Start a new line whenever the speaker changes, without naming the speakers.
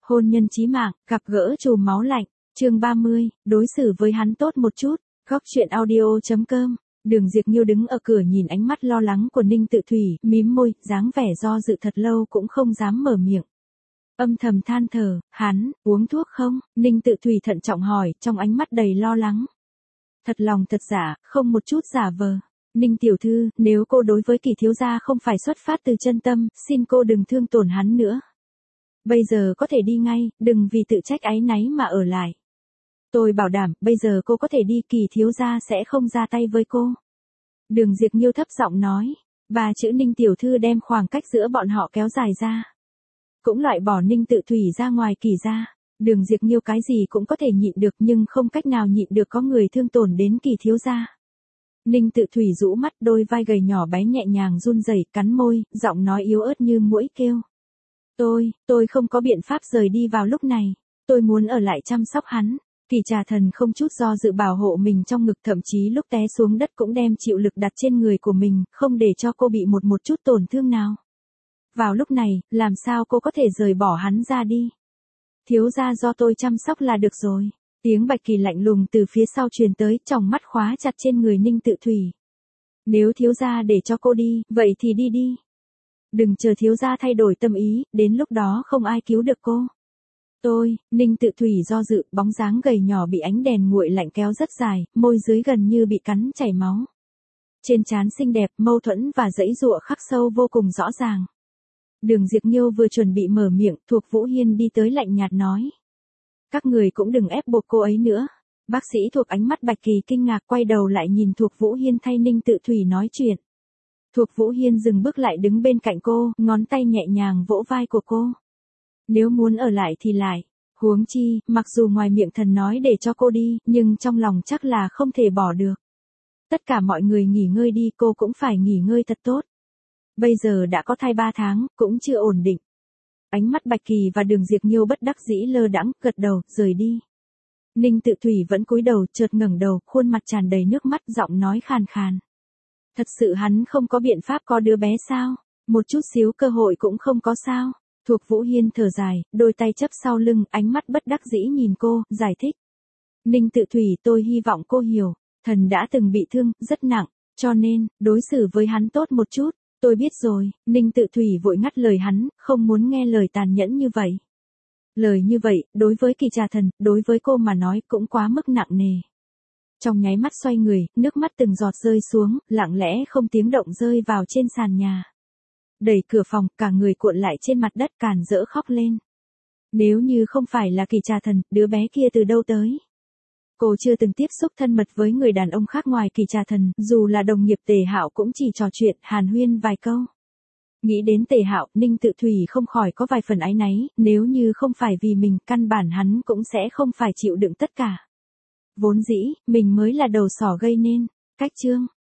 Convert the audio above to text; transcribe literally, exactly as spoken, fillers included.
Hôn nhân chí mạng, gặp gỡ chùm máu lạnh, chương ba mươi, đối xử với hắn tốt một chút, góc truyện audio chấm com. Đường Diệp Nghiêu đứng ở cửa nhìn ánh mắt lo lắng của Ninh Tự Thủy, mím môi, dáng vẻ do dự thật lâu cũng không dám mở miệng. Âm thầm than thở, hắn, uống thuốc không? Ninh Tự Thủy thận trọng hỏi, trong ánh mắt đầy lo lắng. Thật lòng thật giả, không một chút giả vờ. Ninh tiểu thư, nếu cô đối với Kỳ thiếu gia không phải xuất phát từ chân tâm, xin cô đừng thương tổn hắn nữa. Bây giờ có thể đi ngay, đừng vì tự trách áy náy mà ở lại. Tôi bảo đảm, bây giờ cô có thể đi, Kỳ thiếu gia sẽ không ra tay với cô. Đường Diệp Nghiêu thấp giọng nói, ba chữ Ninh tiểu thư đem khoảng cách giữa bọn họ kéo dài ra. Cũng loại bỏ Ninh Tự Thủy ra ngoài Kỳ ra. Đường Diệp Nghiêu cái gì cũng có thể nhịn được nhưng không cách nào nhịn được có người thương tổn đến Kỳ thiếu gia. Ninh Tự Thủy rũ mắt, đôi vai gầy nhỏ bé nhẹ nhàng run rẩy, cắn môi, giọng nói yếu ớt như muỗi kêu. Tôi, tôi không có biện pháp rời đi vào lúc này. Tôi muốn ở lại chăm sóc hắn. Kỳ Trà Thần không chút do dự bảo hộ mình trong ngực, thậm chí lúc té xuống đất cũng đem chịu lực đặt trên người của mình, không để cho cô bị một một chút tổn thương nào. Vào lúc này, làm sao cô có thể rời bỏ hắn ra đi? Thiếu gia do tôi chăm sóc là được rồi. Tiếng Bạch Kỳ lạnh lùng từ phía sau truyền tới, tròng mắt khóa chặt trên người Ninh Tự Thủy. Nếu thiếu gia để cho cô đi, vậy thì đi đi. Đừng chờ thiếu gia thay đổi tâm ý, đến lúc đó không ai cứu được cô. Tôi, Ninh Tự Thủy do dự, bóng dáng gầy nhỏ bị ánh đèn nguội lạnh kéo rất dài, môi dưới gần như bị cắn chảy máu. Trên trán xinh đẹp, mâu thuẫn và giãy giụa khắc sâu vô cùng rõ ràng. Đường Diệp Nghiêu vừa chuẩn bị mở miệng, Thuộc Vũ Hiên đi tới lạnh nhạt nói. Các người cũng đừng ép buộc cô ấy nữa. Bác sĩ Thuộc ánh mắt Bạch Kỳ kinh ngạc quay đầu lại nhìn Thuộc Vũ Hiên thay Ninh Tự Thủy nói chuyện. Thuộc Vũ Hiên dừng bước lại đứng bên cạnh cô, ngón tay nhẹ nhàng vỗ vai của cô. Nếu muốn ở lại thì lại. Huống chi, mặc dù ngoài miệng thần nói để cho cô đi, nhưng trong lòng chắc là không thể bỏ được. Tất cả mọi người nghỉ ngơi đi, cô cũng phải nghỉ ngơi thật tốt. Bây giờ đã có thai ba tháng, cũng chưa ổn định. Ánh mắt Bạch Kỳ và Đường Diệp Nghiêu bất đắc dĩ lơ đãng, gật đầu, rời đi. Ninh Tự Thủy vẫn cúi đầu, chợt ngẩng đầu, khuôn mặt tràn đầy nước mắt, giọng nói khàn khàn. Thật sự hắn không có biện pháp có đứa bé sao? Một chút xíu cơ hội cũng không có sao? Thuộc Vũ Hiên thở dài, đôi tay chấp sau lưng, ánh mắt bất đắc dĩ nhìn cô, giải thích. Ninh Tự Thủy, tôi hy vọng cô hiểu, thần đã từng bị thương, rất nặng, cho nên, đối xử với hắn tốt một chút. Tôi biết rồi. Ninh Tự Thủy vội ngắt lời hắn, không muốn nghe lời tàn nhẫn như vậy. Lời như vậy, đối với Kỳ Trà Thần, đối với cô mà nói cũng quá mức nặng nề. Trong nháy mắt xoay người, nước mắt từng giọt rơi xuống, lặng lẽ không tiếng động rơi vào trên sàn nhà. Đẩy cửa phòng, cả người cuộn lại trên mặt đất, càn rỡ khóc lên. Nếu như không phải là Kỳ Trà Thần, đứa bé kia từ đâu tới? Cô chưa từng tiếp xúc thân mật với người đàn ông khác ngoài Kỳ Trà Thần, dù là đồng nghiệp Tề Hạo cũng chỉ trò chuyện, hàn huyên vài câu. Nghĩ đến Tề Hạo, Ninh Tự Thủy không khỏi có vài phần áy náy, nếu như không phải vì mình, căn bản hắn cũng sẽ không phải chịu đựng tất cả. Vốn dĩ, mình mới là đầu sỏ gây nên. Cách chương